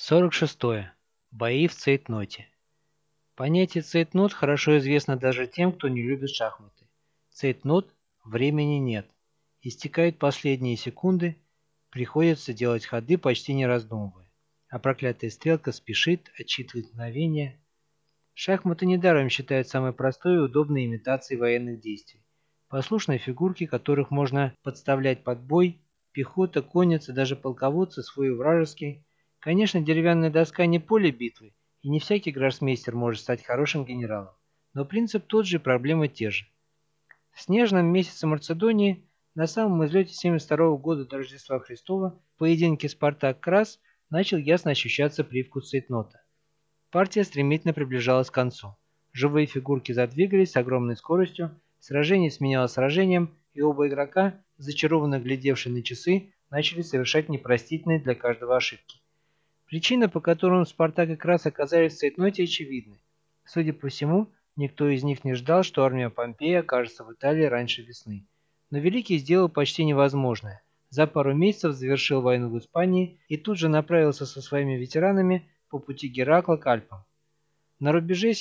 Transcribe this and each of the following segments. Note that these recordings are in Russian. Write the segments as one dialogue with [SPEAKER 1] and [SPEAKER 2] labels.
[SPEAKER 1] 46. Бои в цейтноте. Понятие цейтнот хорошо известно даже тем, кто не любит шахматы. Цейтнот – времени нет. Истекают последние секунды, приходится делать ходы, почти не раздумывая. А проклятая стрелка спешит, отсчитывает мгновения. Шахматы недаром считают самой простой и удобной имитацией военных действий. Послушные фигурки, которых можно подставлять под бой, пехота, конница, даже полководцы, свой и вражеский. Конечно, деревянная доска не поле битвы, и не всякий гроссмейстер может стать хорошим генералом. Но принцип тот же и проблемы те же. В снежном месяце Марцедонии, на самом излете 72 года до Рождества Христова, в поединке Спартак-Крас начал ясно ощущаться привкус цейтнота. Партия стремительно приближалась к концу. Живые фигурки задвигались с огромной скоростью, сражение сменялось сражением, и оба игрока, зачарованно глядевшие на часы, начали совершать непростительные для каждого ошибки. Причина, по которой Спартак и Крас оказались в цейтноте, очевидна. Судя по всему, никто из них не ждал, что армия Помпея окажется в Италии раньше весны. Но Великий сделал почти невозможное. За пару месяцев завершил войну в Испании и тут же направился со своими ветеранами по пути Геракла к Альпам. На рубеже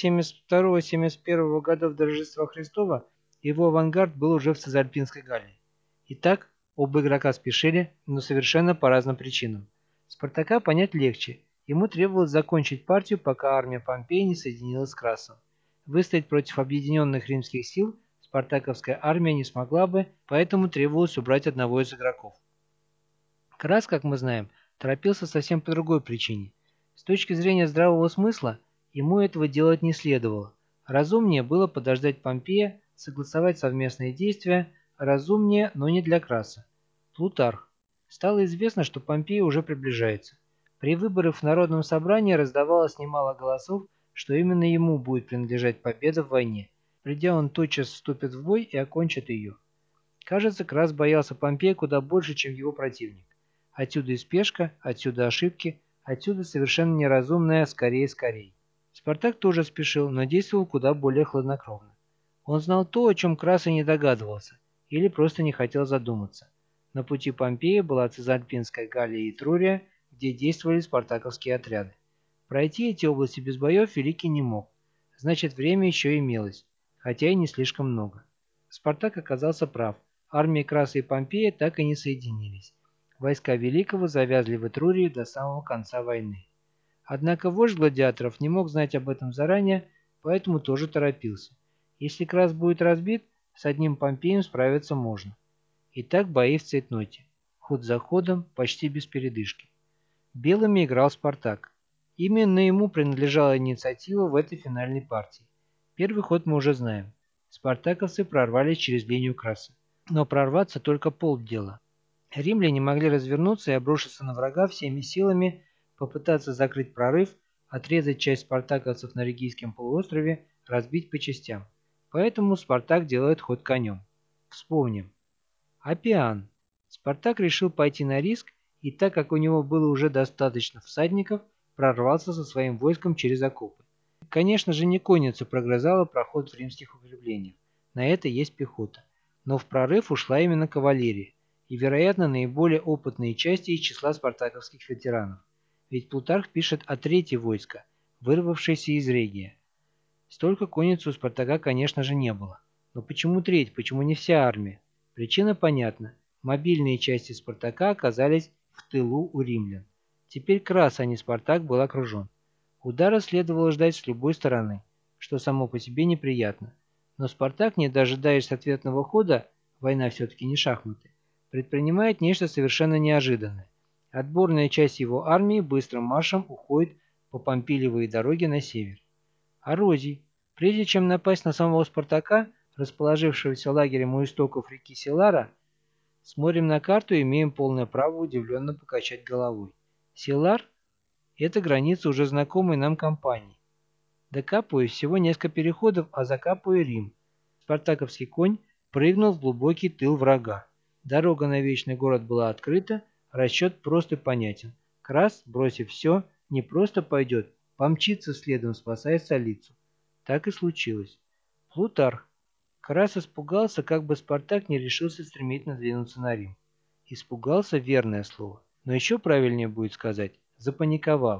[SPEAKER 1] 72-71 годов до Рождества Христова его авангард был уже в Цезальпинской Галлии. Итак, оба игрока спешили, но совершенно по разным причинам. Спартака понять легче. Ему требовалось закончить партию, пока армия Помпея не соединилась с Красом. Выстоять против объединенных римских сил спартаковская армия не смогла бы, поэтому требовалось убрать одного из игроков. Крас, как мы знаем, торопился совсем по другой причине. С точки зрения здравого смысла, ему этого делать не следовало. Разумнее было подождать Помпея, согласовать совместные действия, разумнее, но не для Краса. Плутарх. Стало известно, что Помпей уже приближается. При выборах в Народном собрании раздавалось немало голосов, что именно ему будет принадлежать победа в войне. Придя, он тотчас вступит в бой и окончит ее. Кажется, Крас боялся Помпея куда больше, чем его противник. Отсюда и спешка, отсюда ошибки, отсюда совершенно неразумное «скорее». Спартак тоже спешил, но действовал куда более хладнокровно. Он знал то, о чем Крас и не догадывался, или просто не хотел задуматься. На пути Помпея была Цезальпинская Галлия и Этрурия, где действовали спартаковские отряды. Пройти эти области без боев Великий не мог. Значит, время еще имелось, хотя и не слишком много. Спартак оказался прав. Армии Краса и Помпея так и не соединились. Войска Великого завязли в Этрурии до самого конца войны. Однако вождь гладиаторов не мог знать об этом заранее, поэтому тоже торопился. Если Крас будет разбит, с одним Помпеем справиться можно. Итак, бои в цейтноте. Ход за ходом, почти без передышки. Белыми играл Спартак. Именно ему принадлежала инициатива в этой финальной партии. Первый ход мы уже знаем. Спартаковцы прорвались через линию Краса. Но прорваться только полдела. Римляне могли развернуться и обрушиться на врага всеми силами, попытаться закрыть прорыв, отрезать часть спартаковцев на Регийском полуострове, разбить по частям. Поэтому Спартак делает ход конем. Вспомним. Аппиан. Спартак решил пойти на риск, и так как у него было уже достаточно всадников, прорвался со своим войском через окопы. Конечно же, не конница прогрызала проход в римских укреплениях. На это есть пехота. Но в прорыв ушла именно кавалерия, и, вероятно, наиболее опытные части из числа спартаковских ветеранов. Ведь Плутарх пишет о третьей войско, вырвавшейся из Регия. Столько конницы у Спартака, конечно же, не было. Но почему треть, почему не вся армия? Причина понятна. Мобильные части Спартака оказались в тылу у римлян. Теперь Крас, а не Спартак, был окружен. Удара следовало ждать с любой стороны, что само по себе неприятно. Но Спартак, не дожидаясь ответного хода, война все-таки не шахматы, предпринимает нечто совершенно неожиданное. Отборная часть его армии быстрым маршем уходит по Помпилиевой дороге на север. Орозий, прежде чем напасть на самого Спартака, расположившегося лагерем у истоков реки Силара, смотрим на карту и имеем полное право удивленно покачать головой. Силар – это граница уже знакомой нам кампании. Докапываю всего несколько переходов, а закапываю Рим. Спартаковский конь прыгнул в глубокий тыл врага. Дорога на Вечный город была открыта, расчет прост и понятен. Крас, бросив все, не просто пойдет, помчится следом, спасая столицу. Так и случилось. Плутарх. Крас испугался, как бы Спартак не решился стремительно двинуться на Рим. Испугался – верное слово. Но еще правильнее будет сказать – запаниковал.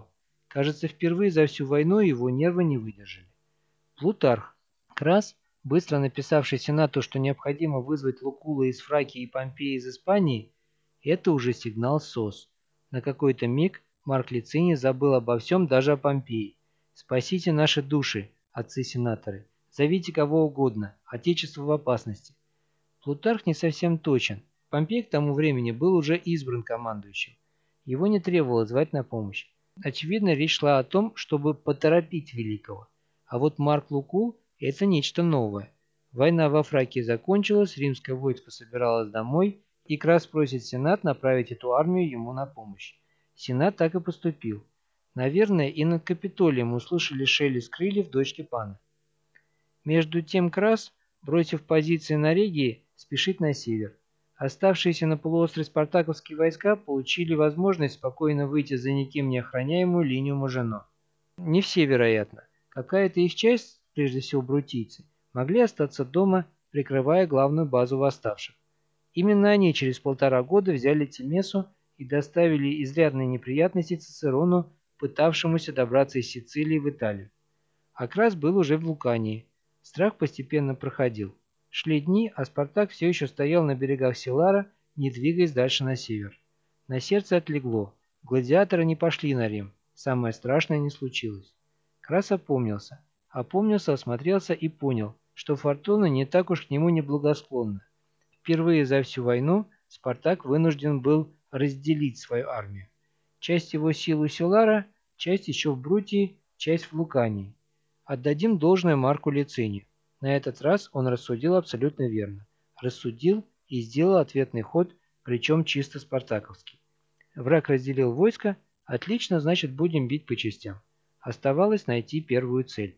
[SPEAKER 1] Кажется, впервые за всю войну его нервы не выдержали. Плутарх. Крас, быстро написавший Сенату, что необходимо вызвать Лукула из Фракии и Помпеи из Испании, это уже сигнал СОС. На какой-то миг Марк Лициний забыл обо всем, даже о Помпеи. «Спасите наши души, отцы-сенаторы! Зовите кого угодно, Отечество в опасности!» Плутарх не совсем точен. Помпей к тому времени был уже избран командующим. Его не требовалось звать на помощь. Очевидно, речь шла о том, чтобы поторопить Великого. А вот Марк Лукул – это нечто новое. Война во Фракии закончилась, римское войско собиралось домой, и Крас просит Сенат направить эту армию ему на помощь. Сенат так и поступил. Наверное, и над Капитолием услышали шелест крыльев дочки пана. Между тем Крас, бросив позиции на Регии, спешит на север. Оставшиеся на полуострове спартаковские войска получили возможность спокойно выйти за никем не охраняемую линию Мажино. Не все, вероятно. Какая-то их часть, прежде всего брутийцы, могли остаться дома, прикрывая главную базу восставших. Именно они через 1,5 года взяли Тимесу и доставили изрядные неприятности Цицерону, пытавшемуся добраться из Сицилии в Италию. Акрас был уже в Лукании. Страх постепенно проходил. Шли дни, а Спартак все еще стоял на берегах Силара, не двигаясь дальше на север. На сердце отлегло. Гладиаторы не пошли на Рим. Самое страшное не случилось. Крас опомнился. Опомнился, осмотрелся и понял, что фортуна не так уж к нему неблагосклонна. Впервые за всю войну Спартак вынужден был разделить свою армию. Часть его сил у Силара, часть еще в Брутии, часть в Лукании. Отдадим должное Марку Лицинию. На этот раз он рассудил абсолютно верно. Рассудил и сделал ответный ход, причем чисто спартаковский. Враг разделил войско, отлично, значит будем бить по частям. Оставалось найти первую цель.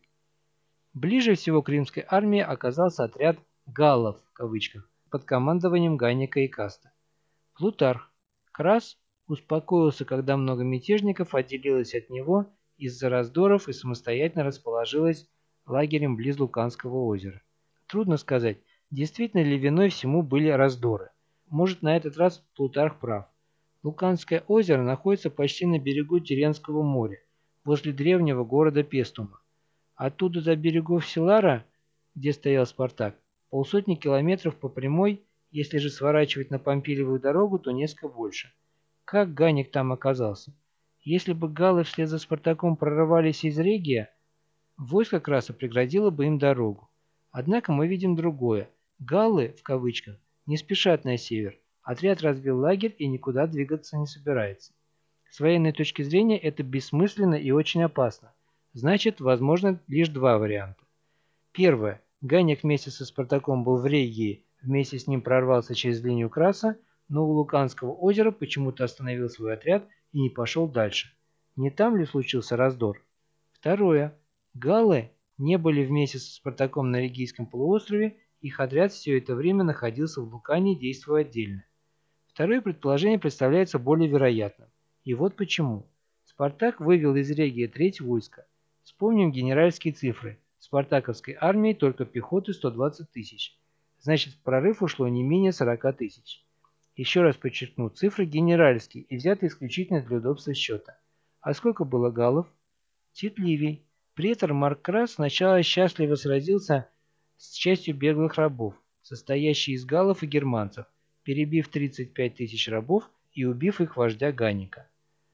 [SPEAKER 1] Ближе всего к римской армии оказался отряд «галлов» в кавычках, под командованием Ганника и Каста. Плутарх. Крас успокоился, когда много мятежников отделилось от него из-за раздоров и самостоятельно расположилось лагерем близ Луканского озера. Трудно сказать, действительно ли виной всему были раздоры. Может, на этот раз Плутарх прав. Луканское озеро находится почти на берегу Тиренского моря, возле древнего города Пестума. Оттуда до берегов Силара, где стоял Спартак, 150 километров по прямой, если же сворачивать на Помпилевую дорогу, то несколько больше. Как Ганник там оказался? Если бы галлы вслед за Спартаком прорывались из Регия, войско Краса преградило бы им дорогу. Однако мы видим другое. Галлы, в кавычках, не спешат на север. Отряд разбил лагерь и никуда двигаться не собирается. С военной точки зрения это бессмысленно и очень опасно. Значит, возможно лишь два варианта. Первое. Ганник вместе со Спартаком был в Регии, вместе с ним прорвался через линию Краса, но у Луканского озера почему-то остановил свой отряд и не пошел дальше. Не там ли случился раздор? Второе. Галлы не были вместе со Спартаком на Регийском полуострове, их отряд все это время находился в Лукании, действуя отдельно. Второе предположение представляется более вероятным. И вот почему. Спартак вывел из Регии треть войска. Вспомним генеральские цифры. В спартаковской армии только пехоты 120 тысяч. Значит, в прорыв ушло не менее 40 тысяч. Еще раз подчеркну, цифры генеральские и взяты исключительно для удобства счета. А сколько было галлов? Тит Ливий. Претор Марк Крас сначала счастливо сразился с частью беглых рабов, состоящей из галлов и германцев, перебив 35 тысяч рабов и убив их вождя Ганника.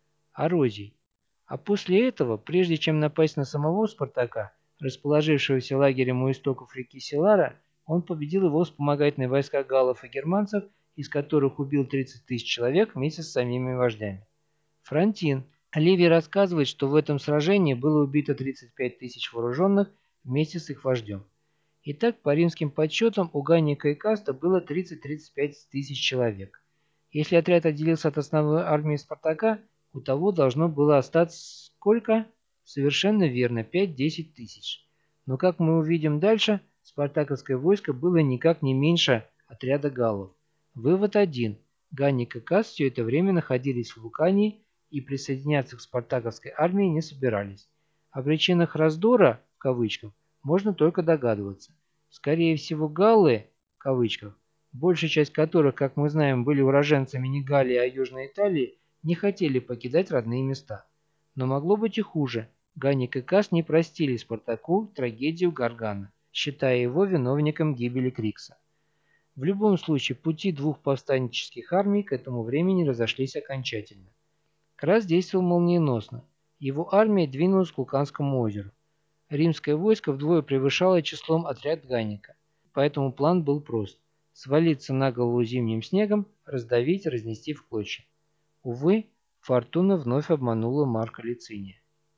[SPEAKER 1] Орозий. А после этого, прежде чем напасть на самого Спартака, расположившегося лагерем у истоков реки Силара, он победил его вспомогательные войска галлов и германцев, из которых убил 30 тысяч человек вместе с самими вождями. Фронтин. Ливий рассказывает, что в этом сражении было убито 35 тысяч вооруженных вместе с их вождем. Итак, по римским подсчетам, у Ганника и Каста было 30-35 тысяч человек. Если отряд отделился от основной армии Спартака, у того должно было остаться сколько? Совершенно верно, 5-10 тысяч. Но как мы увидим дальше, спартаковское войско было никак не меньше отряда галлов. Вывод один. Ганник и Каст все это время находились в Лукании и присоединяться к спартаковской армии не собирались. О причинах раздора, в кавычках, можно только догадываться. Скорее всего, галлы, в кавычках, большая часть которых, как мы знаем, были уроженцами не Галлии, а Южной Италии, не хотели покидать родные места. Но могло быть и хуже. Ганник и Кас не простили Спартаку трагедию Гаргана, считая его виновником гибели Крикса. В любом случае, пути двух повстанческих армий к этому времени разошлись окончательно. Крас действовал молниеносно. Его армия двинулась к Луканскому озеру. Римское войско вдвое превышало числом отряд Ганника, поэтому план был прост – свалиться на голову зимним снегом, раздавить, разнести в клочья. Увы, фортуна вновь обманула Марка Лициния.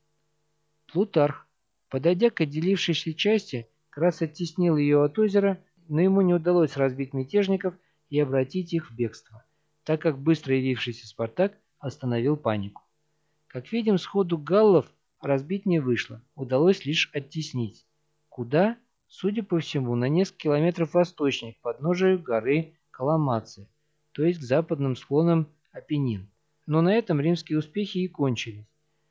[SPEAKER 1] Плутарх, подойдя к отделившейся части, Крас оттеснил ее от озера, но ему не удалось разбить мятежников и обратить их в бегство, так как быстро явившийся Спартак остановил панику. Как видим, сходу галлов разбить не вышло, удалось лишь оттеснить. Куда? Судя по всему, на несколько километров восточнее, к подножию горы Каламация, то есть к западным склонам Апеннин. Но на этом римские успехи и кончились.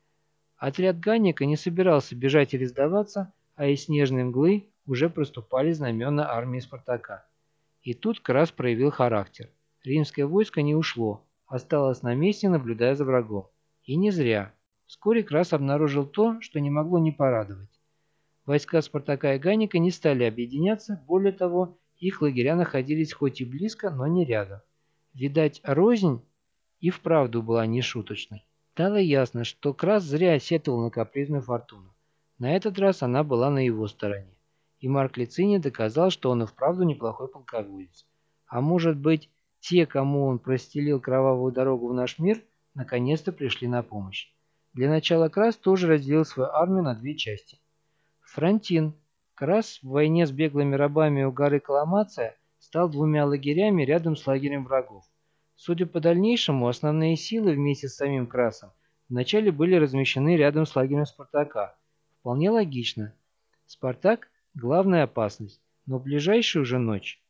[SPEAKER 1] Отряд Ганника не собирался бежать или сдаваться, а из снежной мглы уже проступали знамена армии Спартака. И тут Крас проявил характер. Римское войско не ушло, осталось на месте, наблюдая за врагом. И не зря. Вскоре Крас обнаружил то, что не могло не порадовать. Войска Спартака и Ганника не стали объединяться, более того, их лагеря находились хоть и близко, но не рядом. Видать, рознь и вправду была нешуточной. Стало ясно, что Крас зря сетовал на капризную фортуну. На этот раз она была на его стороне. И Марк Лициний доказал, что он и вправду неплохой полководец. А может быть, те, кому он простелил кровавую дорогу в наш мир, наконец-то пришли на помощь. Для начала Крас тоже разделил свою армию на две части. Фронтин. Крас в войне с беглыми рабами у горы Каламация стал двумя лагерями рядом с лагерем врагов. Судя по дальнейшему, основные силы вместе с самим Красом вначале были размещены рядом с лагерем Спартака. Вполне логично. Спартак – главная опасность, но в ближайшую же ночь.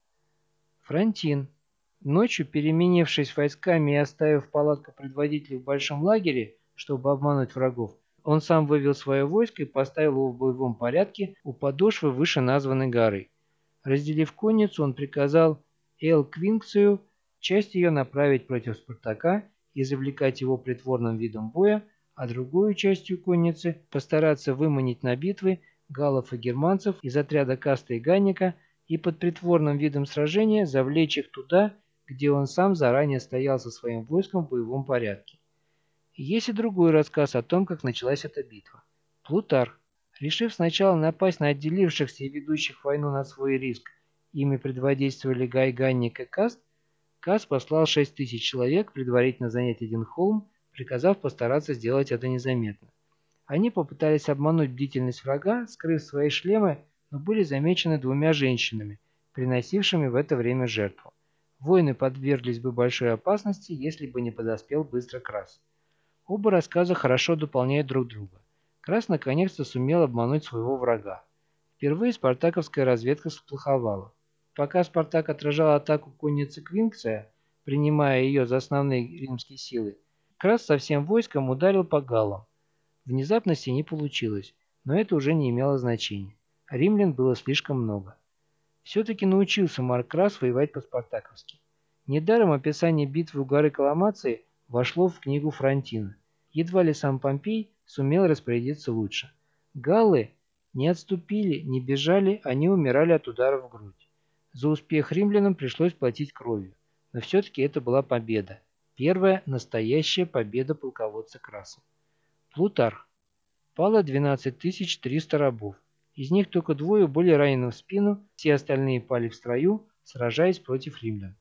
[SPEAKER 1] Фронтин. Ночью, переменившись войсками и оставив палатку предводителей в большом лагере, чтобы обмануть врагов, он сам вывел свое войско и поставил его в боевом порядке у подошвы вышеназванной горы. Разделив конницу, он приказал Эл Квинкцию часть ее направить против Спартака и завлекать его притворным видом боя, а другую частью конницы постараться выманить на битвы галлов и германцев из отряда Каста и Ганника и под притворным видом сражения завлечь их туда, где он сам заранее стоял со своим войском в боевом порядке. И есть и другой рассказ о том, как началась эта битва. Плутарх, решив сначала напасть на отделившихся и ведущих войну на свой риск, ими предводительствовали Гай, Ганник и Каст, Каст послал 6000 человек предварительно занять один холм, приказав постараться сделать это незаметно. Они попытались обмануть бдительность врага, скрыв свои шлемы, но были замечены двумя женщинами, приносившими в это время жертву. Воины подверглись бы большой опасности, если бы не подоспел быстро Крас. Оба рассказа хорошо дополняют друг друга. Крас наконец-то сумел обмануть своего врага. Впервые спартаковская разведка сплоховала. Пока Спартак отражал атаку конницы Квинкция, принимая ее за основные римские силы, Крас со всем войском ударил по галлам. Внезапности не получилось, но это уже не имело значения. Римлян было слишком много. Все-таки научился Марк Крас воевать по-спартаковски. Недаром описание битвы у горы Каламации вошло в книгу Фронтина. Едва ли сам Помпей сумел распорядиться лучше. Галлы не отступили, не бежали, они умирали от ударов в грудь. За успех римлянам пришлось платить кровью. Но все-таки это была победа. Первая настоящая победа полководца Краса. Плутарх. Пало 12300 рабов. Из них только двое были ранены в спину, все остальные пали в строю, сражаясь против римлян.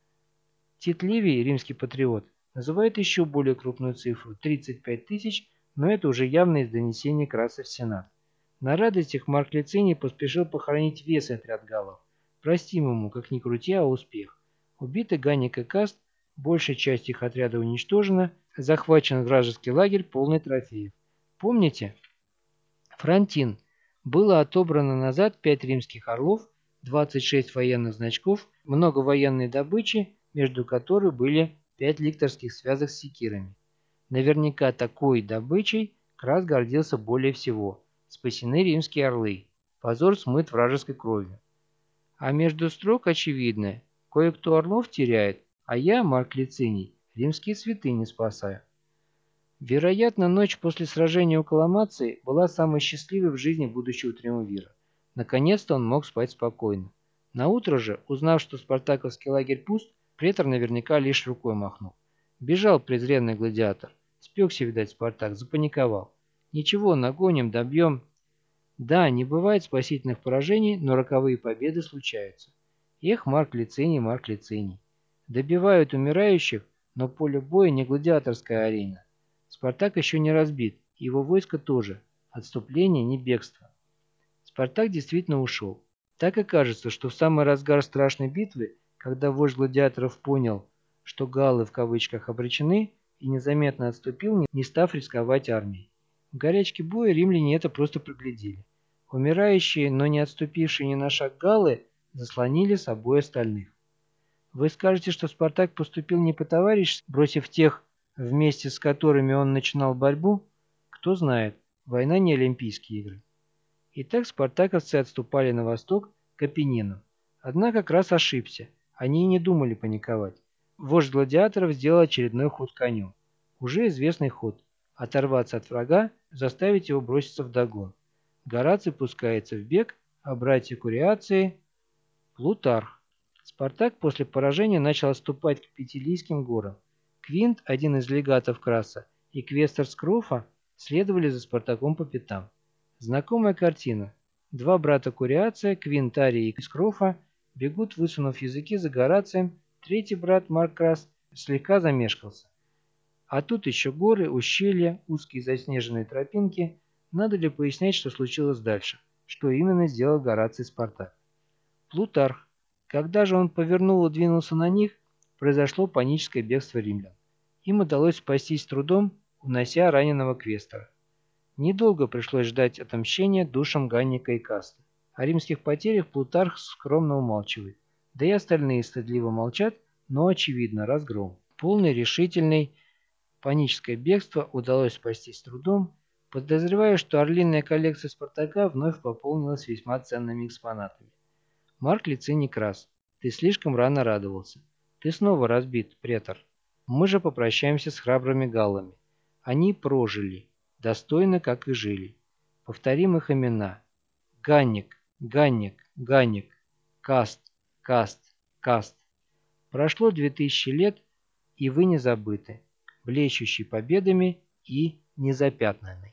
[SPEAKER 1] Тит Ливий, римский патриот, называет еще более крупную цифру – 35 тысяч, но это уже явно из донесения Краса в Сенат. На радостях Марк Лициний поспешил похоронить весь отряд галлов. Простим ему, как ни крути, а успех. Убиты Ганник и Каст, большая часть их отряда уничтожена, захвачен вражеский лагерь, полный трофеев. Помните? Фронтин. Было отобрано назад 5 римских орлов, 26 военных значков, много военной добычи, между которой были 5 ликторских связок с секирами. Наверняка такой добычей Крас гордился более всего. Спасены римские орлы. Позор смыт вражеской кровью. А между строк очевидно, кое-кто орлов теряет, а я, Марк Лициний, римские святыни спасаю. Вероятно, ночь после сражения у Коломации была самой счастливой в жизни будущего триумвира. Наконец-то он мог спать спокойно. Наутро же, узнав, что спартаковский лагерь пуст, претор наверняка лишь рукой махнул. Бежал презренный гладиатор. Спекся, видать, Спартак, запаниковал. Ничего, нагоним, добьем. Да, не бывает спасительных поражений, но роковые победы случаются. Эх, Марк Лициний, Марк Лициний. Добивают умирающих, но поле боя не гладиаторская арена. Спартак еще не разбит, его войско тоже. Отступление не бегство. Спартак действительно ушел. Так и кажется, что в самый разгар страшной битвы, когда вождь гладиаторов понял, что галлы в кавычках обречены, и незаметно отступил, не став рисковать армией. В горячке боя римляне это просто проглядели. Умирающие, но не отступившие ни на шаг галлы заслонили собой остальных. Вы скажете, что Спартак поступил не по-товарищески, бросив тех, вместе с которыми он начинал борьбу? Кто знает, война не Олимпийские игры. Итак, спартаковцы отступали на восток к Апеннинам. Однако как раз ошибся, они и не думали паниковать. Вождь гладиаторов сделал очередной ход конем. Уже известный ход. Оторваться от врага, заставить его броситься вдогон. Гораций пускается в бег, а братья Куриации – Плутарх. Спартак после поражения начал отступать к Петилийским горам. Квинт, один из легатов Краса, и квестор Скрофа следовали за Спартаком по пятам. Знакомая картина. Два брата Куриация, Квинтарий и Скрофа, бегут, высунув языки за Горацием, третий брат Марк Крас слегка замешкался. А тут еще горы, ущелья, узкие заснеженные тропинки. Надо ли пояснять, что случилось дальше? Что именно сделал Гораций Спартак? Плутарх. Когда же он повернул и двинулся на них, произошло паническое бегство римлян. Им удалось спастись с трудом, унося раненого квестора. Недолго пришлось ждать отомщения душам Ганника и Каста. О римских потерях Плутарх скромно умалчивает. Да и остальные стыдливо молчат, но очевидно разгром. Полный, решительный, паническое бегство удалось спасти с трудом. Подозреваю, что орлиная коллекция Спартака вновь пополнилась весьма ценными экспонатами. Марк Лициний Крас, ты слишком рано радовался. Ты снова разбит, претор. Мы же попрощаемся с храбрыми галлами. Они прожили, достойно, как и жили. Повторим их имена. Ганник, Ганник, Ганник, Каст, Каст, Каст. Прошло 2000 лет, и вы не забыты, блещущий победами и незапятнанный.